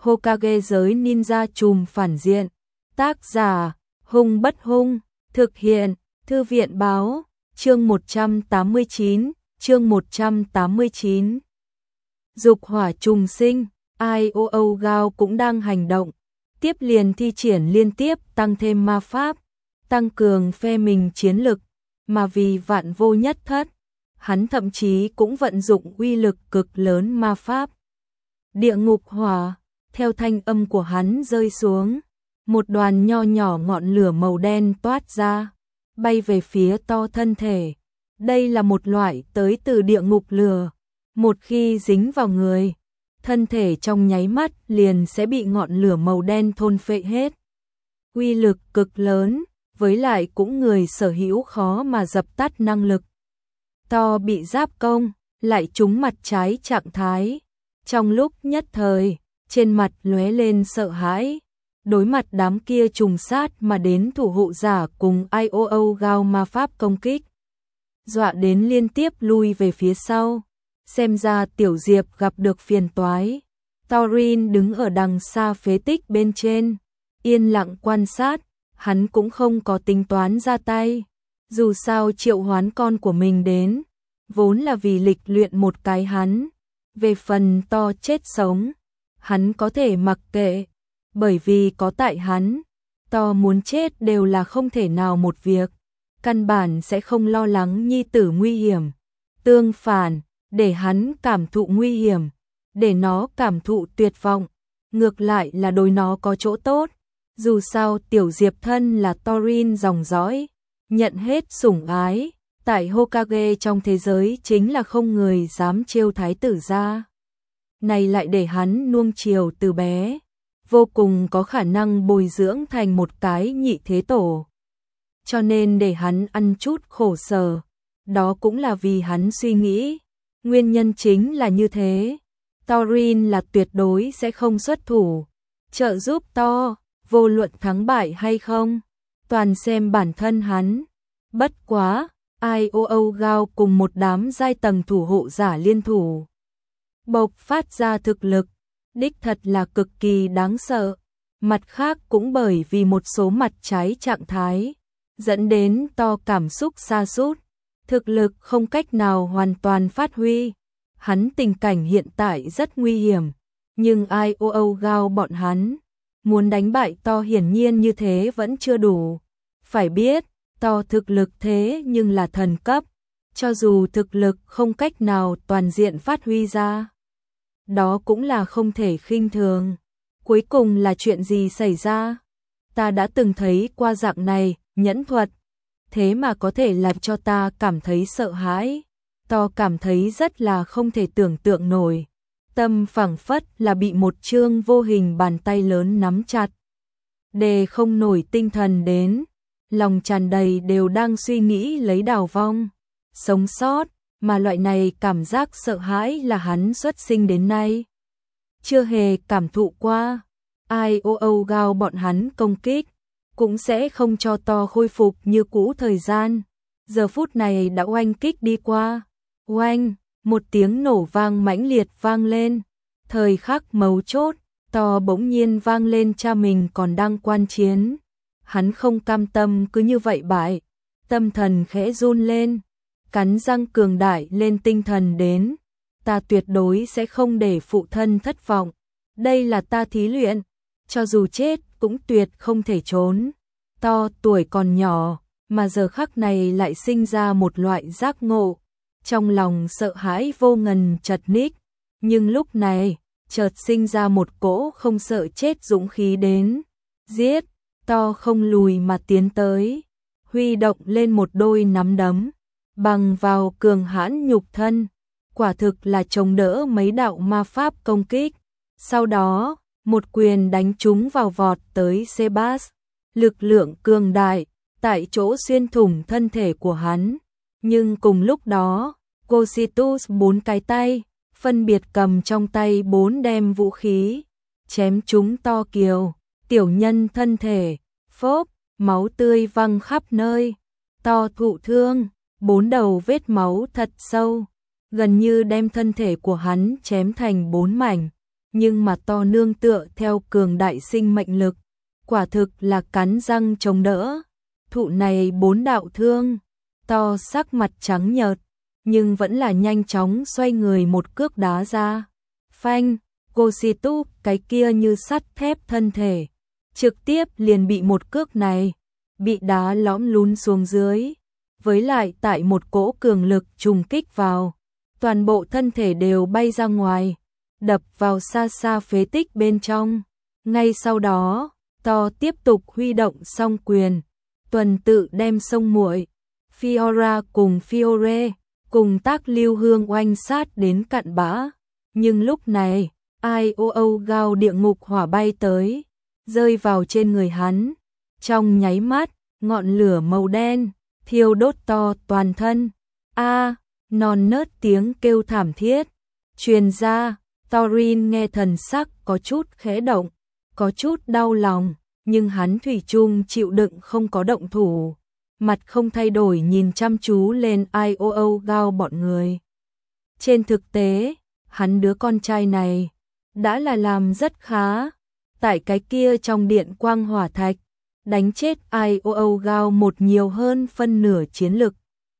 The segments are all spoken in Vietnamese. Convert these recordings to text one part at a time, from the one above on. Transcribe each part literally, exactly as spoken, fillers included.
Hokage giới ninja trùm phản diện. Tác giả, Hung Bất Hung, thực hiện, Thư viện báo, chương một trăm tám mươi chín, chương một trăm tám mươi chín. Dục hỏa trùng sinh, i o o Gao cũng đang hành động, tiếp liền thi triển liên tiếp tăng thêm ma pháp, tăng cường phe mình chiến lực, mà vì vạn vô nhất thất, hắn thậm chí cũng vận dụng uy lực cực lớn ma pháp. Địa ngục hỏa, theo thanh âm của hắn rơi xuống, một đoàn nho nhỏ ngọn lửa màu đen toát ra, bay về phía to thân thể. Đây là một loại tới từ địa ngục lửa, một khi dính vào người, thân thể trong nháy mắt liền sẽ bị ngọn lửa màu đen thôn phệ hết. Uy lực cực lớn, với lại cũng người sở hữu khó mà dập tắt năng lực. To bị giáp công, lại trúng mặt trái trạng thái. Trong lúc nhất thời, trên mặt lóe lên sợ hãi, đối mặt đám kia trùng sát mà đến thủ hộ giả cùng i o o Gao ma pháp công kích. Dọa đến liên tiếp lui về phía sau, xem ra Tiểu Diệp gặp được phiền toái. Thorin đứng ở đằng xa phế tích bên trên, yên lặng quan sát, hắn cũng không có tính toán ra tay. Dù sao triệu hoán con của mình đến, vốn là vì lịch luyện một cái hắn. Về phần To chết sống, hắn có thể mặc kệ, bởi vì có tại hắn, To muốn chết đều là không thể nào một việc, căn bản sẽ không lo lắng nhi tử nguy hiểm. Tương phản, để hắn cảm thụ nguy hiểm, để nó cảm thụ tuyệt vọng, ngược lại là đối nó có chỗ tốt. Dù sao Tiểu Diệp thân là Thorin dòng dõi, nhận hết sủng ái, tại Hokage trong thế giới chính là không người dám trêu thái tử ra. Này lại để hắn nuông chiều từ bé, vô cùng có khả năng bồi dưỡng thành một cái nhị thế tổ. Cho nên để hắn ăn chút khổ sở, đó cũng là vì hắn suy nghĩ. Nguyên nhân chính là như thế, Thorin là tuyệt đối sẽ không xuất thủ, trợ giúp To, vô luận thắng bại hay không, toàn xem bản thân hắn. Bất quá, i o o Gao cùng một đám giai tầng thủ hộ giả liên thủ, bộc phát ra thực lực, đích thật là cực kỳ đáng sợ. Mặt khác cũng bởi vì một số mặt trái trạng thái, dẫn đến To cảm xúc sa sút, thực lực không cách nào hoàn toàn phát huy. Hắn tình cảnh hiện tại rất nguy hiểm, nhưng i o o Gao bọn hắn muốn đánh bại To hiển nhiên như thế vẫn chưa đủ. Phải biết, To thực lực thế nhưng là thần cấp, cho dù thực lực không cách nào toàn diện phát huy ra, đó cũng là không thể khinh thường. Cuối cùng là chuyện gì xảy ra? Ta đã từng thấy qua dạng này, nhẫn thuật, thế mà có thể làm cho ta cảm thấy sợ hãi. To cảm thấy rất là không thể tưởng tượng nổi, tâm phảng phất là bị một chương vô hình bàn tay lớn nắm chặt, đề không nổi tinh thần đến, lòng tràn đầy đều đang suy nghĩ lấy đào vong, sống sót, mà loại này cảm giác sợ hãi là hắn xuất sinh đến nay chưa hề cảm thụ qua. i o o Gao bọn hắn công kích, cũng sẽ không cho To khôi phục như cũ thời gian. Giờ phút này đã oanh kích đi qua. Oanh, một tiếng nổ vang mãnh liệt vang lên. Thời khắc mấu chốt, To bỗng nhiên vang lên cha mình còn đang quan chiến. Hắn không cam tâm cứ như vậy bại, tâm thần khẽ run lên, cắn răng cường đại lên tinh thần đến. Ta tuyệt đối sẽ không để phụ thân thất vọng. Đây là ta thí luyện, cho dù chết cũng tuyệt không thể trốn. To tuổi còn nhỏ, mà giờ khắc này lại sinh ra một loại giác ngộ. Trong lòng sợ hãi vô ngần chật ních, nhưng lúc này, chợt sinh ra một cỗ không sợ chết dũng khí đến. Giết, To không lùi mà tiến tới, huy động lên một đôi nắm đấm, bằng vào cường hãn nhục thân, quả thực là chống đỡ mấy đạo ma pháp công kích. Sau đó, một quyền đánh trúng vào vọt tới Sebas, lực lượng cường đại, tại chỗ xuyên thủng thân thể của hắn. Nhưng cùng lúc đó, Cositus bốn cái tay, phân biệt cầm trong tay bốn đem vũ khí, chém trúng To Kiều, tiểu nhân thân thể, phốp, máu tươi văng khắp nơi. To thụ thương, bốn đầu vết máu thật sâu, gần như đem thân thể của hắn chém thành bốn mảnh. nhưng mà to nương tựa theo cường đại sinh mệnh lực, quả thực là cắn răng chống đỡ. Thụ này bốn đạo thương, to sắc mặt trắng nhợt, nhưng vẫn là nhanh chóng xoay người một cước đá ra. Phanh, Goshitu, cái kia như sắt thép thân thể, trực tiếp liền bị một cước này, bị đá lõm lún xuống dưới. Với lại tại một cỗ cường lực trùng kích vào, toàn bộ thân thể đều bay ra ngoài, đập vào xa xa phế tích bên trong. Ngay sau đó, to tiếp tục huy động song quyền, tuần tự đem sông muội, Fiora cùng Fiore, cùng tác lưu hương oanh sát đến cặn bã. Nhưng lúc này, ai ô âu gao địa ngục hỏa bay tới, rơi vào trên người hắn. Trong nháy mắt, ngọn lửa màu đen, thiêu đốt to toàn thân. A, non nớt tiếng kêu thảm thiết truyền ra. Thorin nghe thần sắc có chút khẽ động, có chút đau lòng, nhưng hắn thủy chung chịu đựng không có động thủ, mặt không thay đổi nhìn chăm chú lên ai ô âu gao bọn người. Trên thực tế, hắn đứa con trai này đã là làm rất khá, tại cái kia trong điện quang hỏa thạch, đánh chết ai ô âu gao một nhiều hơn phân nửa chiến lực.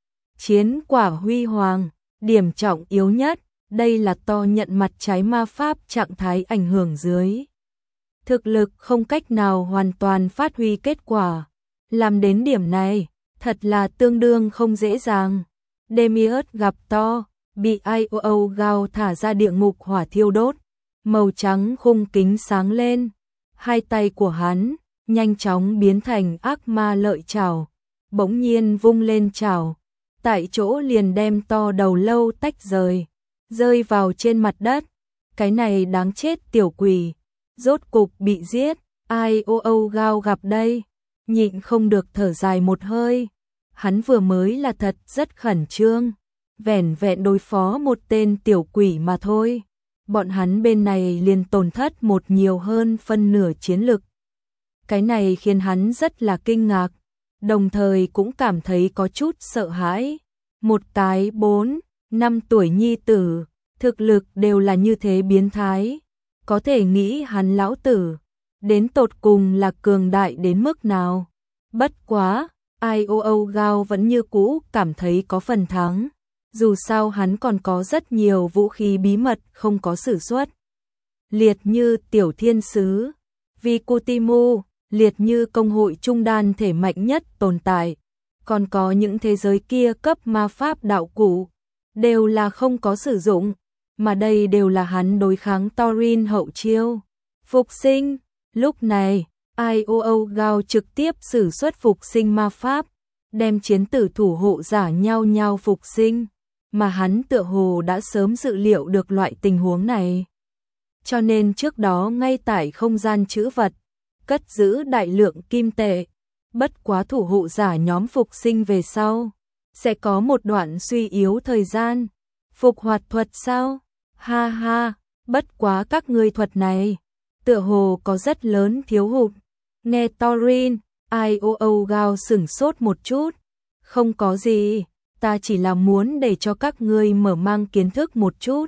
Chiến quả huy hoàng, điểm trọng yếu nhất, đây là to nhận mặt trái ma pháp trạng thái ảnh hưởng dưới. Thực lực không cách nào hoàn toàn phát huy kết quả. Làm đến điểm này, thật là tương đương không dễ dàng. Demiurge gặp to, bị ai ô âu gao thả ra địa ngục hỏa thiêu đốt, màu trắng khung kính sáng lên. Hai tay của hắn nhanh chóng biến thành ác ma lợi chảo, bỗng nhiên vung lên chảo, tại chỗ liền đem to đầu lâu tách rời, rơi vào trên mặt đất. Cái này đáng chết tiểu quỷ, rốt cục bị giết. Ai ô âu gao gặp đây, nhịn không được thở dài một hơi. Hắn vừa mới là thật rất khẩn trương, vẻn vẹn đối phó một tên tiểu quỷ mà thôi, bọn hắn bên này liền tổn thất một nhiều hơn phân nửa chiến lực. Cái này khiến hắn rất là kinh ngạc, đồng thời cũng cảm thấy có chút sợ hãi. Một cái bốn, năm tuổi nhi tử, thực lực đều là như thế biến thái, có thể nghĩ hắn lão tử đến tột cùng là cường đại đến mức nào. Bất quá, ai ô âu gao vẫn như cũ cảm thấy có phần thắng, dù sao hắn còn có rất nhiều vũ khí bí mật không có sử xuất. Liệt như tiểu thiên sứ, Vikutimu, liệt như công hội trung đan thể mạnh nhất tồn tại, còn có những thế giới kia cấp ma pháp đạo cụ, đều là không có sử dụng, mà đây đều là hắn đối kháng Thorin hậu chiêu. Phục sinh, lúc này, ai ô âu gao trực tiếp sử xuất phục sinh ma pháp, đem chiến tử thủ hộ giả nhau nhau phục sinh, mà hắn tựa hồ đã sớm dự liệu được loại tình huống này. Cho nên trước đó ngay tại không gian trữ vật, cất giữ đại lượng kim tệ, bất quá thủ hộ giả nhóm phục sinh về sau, sẽ có một đoạn suy yếu thời gian. Phục hoạt thuật sao? Ha ha, bất quá các ngươi thuật này, tựa hồ có rất lớn thiếu hụt. Nghe Thorin, ai ô âu gao sửng sốt một chút. Không có gì, ta chỉ là muốn để cho các ngươi mở mang kiến thức một chút.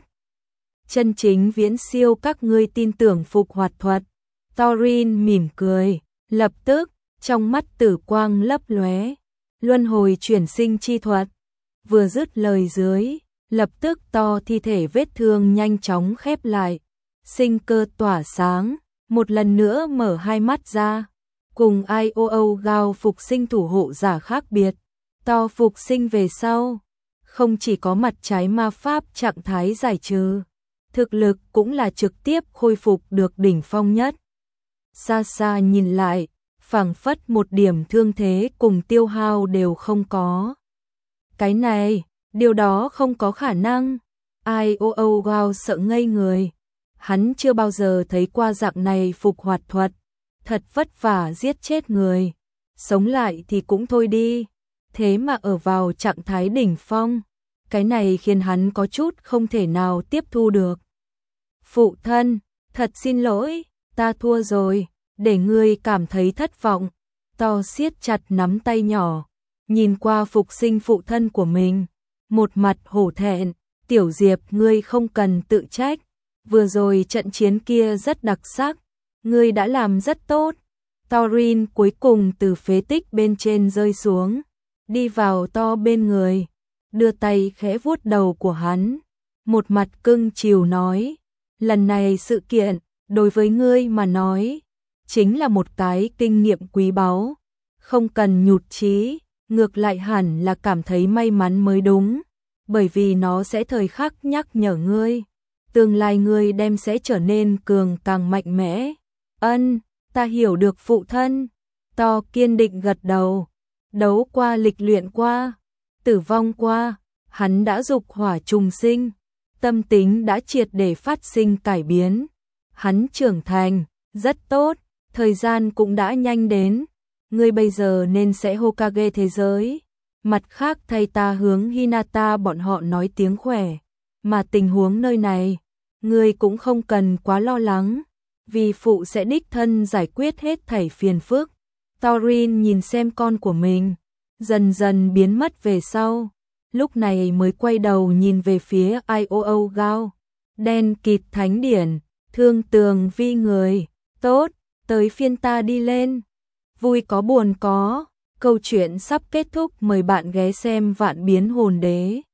Chân chính viễn siêu các ngươi tin tưởng phục hoạt thuật. Thorin mỉm cười, lập tức, trong mắt tử quang lấp lóe, luân hồi chuyển sinh chi thuật. Vừa dứt lời dưới, lập tức to thi thể vết thương nhanh chóng khép lại, sinh cơ tỏa sáng, một lần nữa mở hai mắt ra. Cùng ai ô âu gao phục sinh thủ hộ giả khác biệt, to phục sinh về sau, không chỉ có mặt trái ma pháp trạng thái giải trừ, thực lực cũng là trực tiếp khôi phục được đỉnh phong nhất. Xa xa nhìn lại, phảng phất một điểm thương thế cùng tiêu hao đều không có. Cái này, điều đó không có khả năng. Ai ô âu gao sợ ngây người, hắn chưa bao giờ thấy qua dạng này phục hoạt thuật, thật vất vả giết chết người, sống lại thì cũng thôi đi, thế mà ở vào trạng thái đỉnh phong, cái này khiến hắn có chút không thể nào tiếp thu được. Phụ thân, thật xin lỗi, ta thua rồi, để ngươi cảm thấy thất vọng. To siết chặt nắm tay nhỏ, nhìn qua phục sinh phụ thân của mình, một mặt hổ thẹn. Tiểu Diệp, ngươi không cần tự trách, vừa rồi trận chiến kia rất đặc sắc, ngươi đã làm rất tốt. Thorin cuối cùng từ phế tích bên trên rơi xuống, đi vào To bên người, đưa tay khẽ vuốt đầu của hắn, một mặt cưng chiều nói, lần này sự kiện, đối với ngươi mà nói, chính là một cái kinh nghiệm quý báu, không cần nhụt chí, ngược lại hẳn là cảm thấy may mắn mới đúng, bởi vì nó sẽ thời khắc nhắc nhở ngươi, tương lai ngươi đem sẽ trở nên cường càng mạnh mẽ. Ân, ta hiểu được phụ thân. To kiên định gật đầu, đấu qua lịch luyện qua, tử vong qua, hắn đã dục hỏa trùng sinh, tâm tính đã triệt để phát sinh cải biến. Hắn trưởng thành, rất tốt, thời gian cũng đã nhanh đến, ngươi bây giờ nên sẽ Hokage thế giới. Mặt khác thay ta hướng Hinata bọn họ nói tiếng khỏe, mà tình huống nơi này, ngươi cũng không cần quá lo lắng, vì phụ sẽ đích thân giải quyết hết thảy phiền phức. Thorin nhìn xem con của mình, dần dần biến mất về sau, lúc này mới quay đầu nhìn về phía Ioo Gao, đen kịt thánh điển, thương tường vi người, tốt, tới phiên ta đi lên. Vui có buồn có, câu chuyện sắp kết thúc, mời bạn ghé xem Vạn Biến Hồn Đế.